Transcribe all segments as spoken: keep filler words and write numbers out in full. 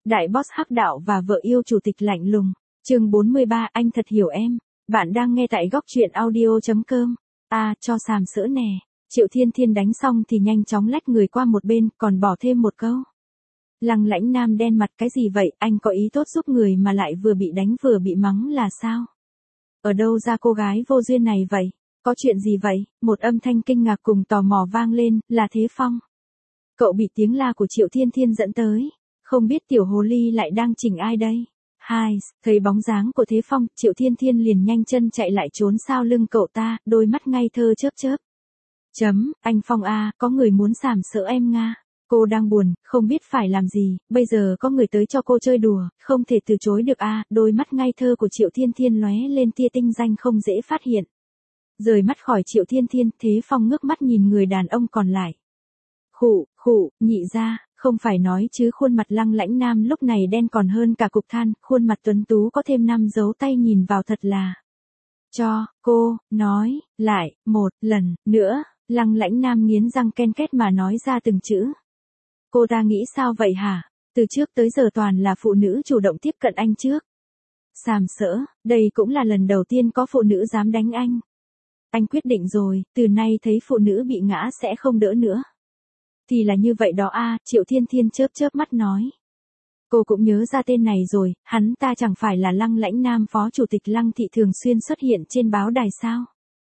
Đại boss hắc đạo và vợ yêu chủ tịch lạnh lùng. Chương bốn mươi ba, anh thật hiểu em. Bạn đang nghe tại góc truyện audio chấm com. À, cho sàm sỡ nè. Triệu Thiên Thiên đánh xong thì nhanh chóng lách người qua một bên, còn bỏ thêm một câu. Lăng Lãnh Nam đen mặt, cái gì vậy, anh có ý tốt giúp người mà lại vừa bị đánh vừa bị mắng là sao? Ở đâu ra cô gái vô duyên này vậy? Có chuyện gì vậy? Một âm thanh kinh ngạc cùng tò mò vang lên, là Thế Phong. Cậu bị tiếng la của Triệu Thiên Thiên dẫn tới. Không biết tiểu hồ ly lại đang chỉnh ai đây? Hai, thấy bóng dáng của Thế Phong, Triệu Thiên Thiên liền nhanh chân chạy lại trốn sau lưng cậu ta, đôi mắt ngây thơ chớp chớp. Chấm, anh Phong à, có người muốn sàm sỡ em nga. Cô đang buồn, không biết phải làm gì, bây giờ có người tới cho cô chơi đùa, không thể từ chối được à, đôi mắt ngây thơ của Triệu Thiên Thiên lóe lên tia tinh danh không dễ phát hiện. Rời mắt khỏi Triệu Thiên Thiên, Thế Phong ngước mắt nhìn người đàn ông còn lại. Khụ, khụ, nhị ra, không phải nói chứ khuôn mặt Lăng Lãnh Nam lúc này đen còn hơn cả cục than, khuôn mặt tuấn tú có thêm năm dấu tay nhìn vào thật là. Cho, cô, nói, lại, một lần, nữa, Lăng Lãnh Nam nghiến răng ken két mà nói ra từng chữ. Cô ta nghĩ sao vậy hả? Từ trước tới giờ toàn là phụ nữ chủ động tiếp cận anh trước. Sàm sỡ, đây cũng là lần đầu tiên có phụ nữ dám đánh anh. Anh quyết định rồi, từ nay thấy phụ nữ bị ngã sẽ không đỡ nữa. Thì là như vậy đó a, Triệu Thiên Thiên chớp chớp mắt nói. Cô cũng nhớ ra tên này rồi, hắn ta chẳng phải là Lăng Lãnh Nam phó chủ tịch Lăng thị thường xuyên xuất hiện trên báo đài sao?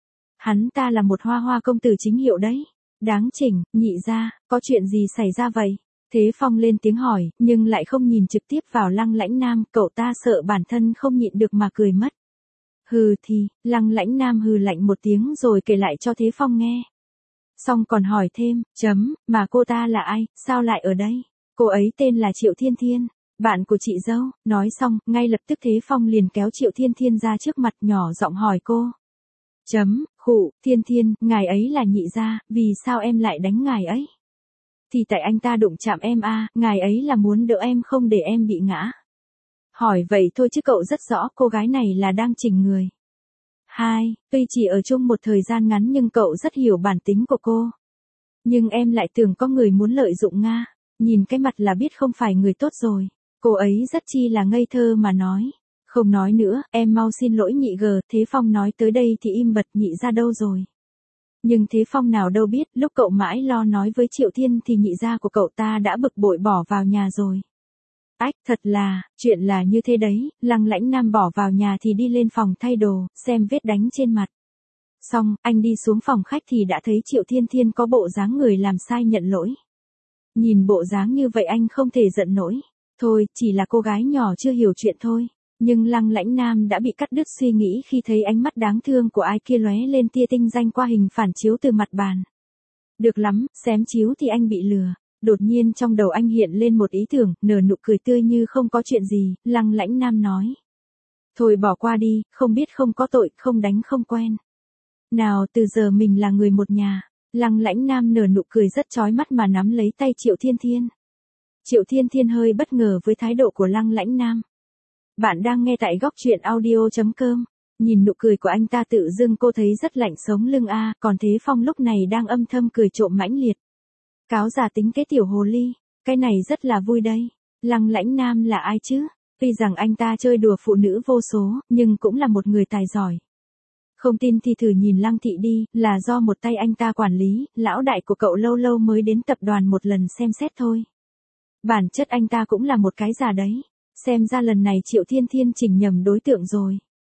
Hắn ta là một hoa hoa công tử chính hiệu đấy. Đáng chỉnh, nhị ra, có chuyện gì xảy ra vậy? Thế Phong lên tiếng hỏi, nhưng lại không nhìn trực tiếp vào Lăng Lãnh Nam, cậu ta sợ bản thân không nhịn được mà cười mất. Hừ thì, Lăng Lãnh Nam hừ lạnh một tiếng rồi kể lại cho Thế Phong nghe. Xong còn hỏi thêm, chấm, mà cô ta là ai, sao lại ở đây? Cô ấy tên là Triệu Thiên Thiên, bạn của chị dâu. Nói xong, ngay lập tức Thế Phong liền kéo Triệu Thiên Thiên ra trước mặt nhỏ giọng hỏi cô. Chấm, khụ, Thiên Thiên, ngài ấy là nhị gia, vì sao em lại đánh ngài ấy? Thì tại anh ta đụng chạm em a, ngài ấy là muốn đỡ em không để em bị ngã. Hỏi vậy thôi chứ cậu rất rõ cô gái này là đang chỉnh người. Hai, tuy chỉ ở chung một thời gian ngắn nhưng cậu rất hiểu bản tính của cô. Nhưng em lại tưởng có người muốn lợi dụng Nga, nhìn cái mặt là biết không phải người tốt rồi. Cô ấy rất chi là ngây thơ mà nói. Không nói nữa, em mau xin lỗi nhị gờ, Thế Phong nói tới đây thì im bặt, nhị ra đâu rồi. Nhưng Thế Phong nào đâu biết, lúc cậu mãi lo nói với Triệu Thiên thì nhị gia của cậu ta đã bực bội bỏ vào nhà rồi. Ách, thật là, chuyện là như thế đấy, Lăng Lãnh Nam bỏ vào nhà thì đi lên phòng thay đồ, xem vết đánh trên mặt. Xong, anh đi xuống phòng khách thì đã thấy Triệu Thiên Thiên có bộ dáng người làm sai nhận lỗi. Nhìn bộ dáng như vậy anh không thể giận nổi. Thôi, chỉ là cô gái nhỏ chưa hiểu chuyện thôi. Nhưng Lăng Lãnh Nam đã bị cắt đứt suy nghĩ khi thấy ánh mắt đáng thương của ai kia lóe lên tia tinh danh qua hình phản chiếu từ mặt bàn. Được lắm, xém chiếu thì anh bị lừa. Đột nhiên trong đầu anh hiện lên một ý tưởng, nở nụ cười tươi như không có chuyện gì, Lăng Lãnh Nam nói. Thôi bỏ qua đi, không biết không có tội, không đánh không quen. Nào từ giờ mình là người một nhà. Lăng Lãnh Nam nở nụ cười rất chói mắt mà nắm lấy tay Triệu Thiên Thiên. Triệu Thiên Thiên hơi bất ngờ với thái độ của Lăng Lãnh Nam. Bạn đang nghe tại góc truyện audio chấm com. Nhìn nụ cười của anh ta tự dưng cô thấy rất lạnh sống lưng a, còn Thế Phong lúc này đang âm thầm cười trộm mãnh liệt. Cáo già tính kế tiểu hồ ly, cái này rất là vui đây. Lăng Lãnh Nam là ai chứ? Tuy rằng anh ta chơi đùa phụ nữ vô số, nhưng cũng là một người tài giỏi. Không tin thì thử nhìn Lăng thị đi, là do một tay anh ta quản lý, lão đại của cậu lâu lâu mới đến tập đoàn một lần xem xét thôi. Bản chất anh ta cũng là một cái già đấy. Xem ra lần này Triệu Thiên Thiên chỉnh nhầm đối tượng rồi.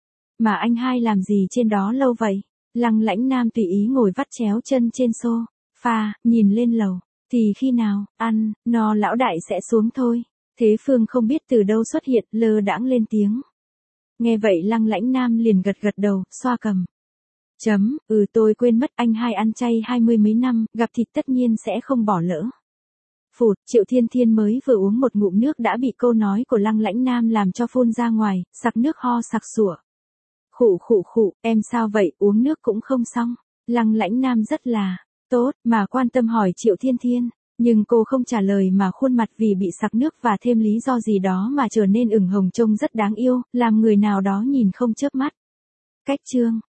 Mà anh hai làm gì trên đó lâu vậy? Lăng Lãnh Nam tùy ý ngồi vắt chéo chân trên sofa, nhìn lên lầu. Thì khi nào, ăn, no lão đại sẽ xuống thôi. Thế Phương không biết từ đâu xuất hiện, lơ đãng lên tiếng. Nghe vậy Lăng Lãnh Nam liền gật gật đầu, xoa cầm. Chấm, ừ tôi quên mất anh hai ăn chay hai mươi mấy năm, gặp thịt tất nhiên sẽ không bỏ lỡ. Phụt, Triệu Thiên Thiên mới vừa uống một ngụm nước đã bị câu nói của Lăng Lãnh Nam làm cho phun ra ngoài, sặc nước ho sặc sủa. Khụ khụ khụ, em sao vậy, uống nước cũng không xong. Lăng Lãnh Nam rất là tốt mà quan tâm hỏi Triệu Thiên Thiên, nhưng cô không trả lời mà khuôn mặt vì bị sặc nước và thêm lý do gì đó mà trở nên ửng hồng trông rất đáng yêu, làm người nào đó nhìn không chớp mắt. Cách chương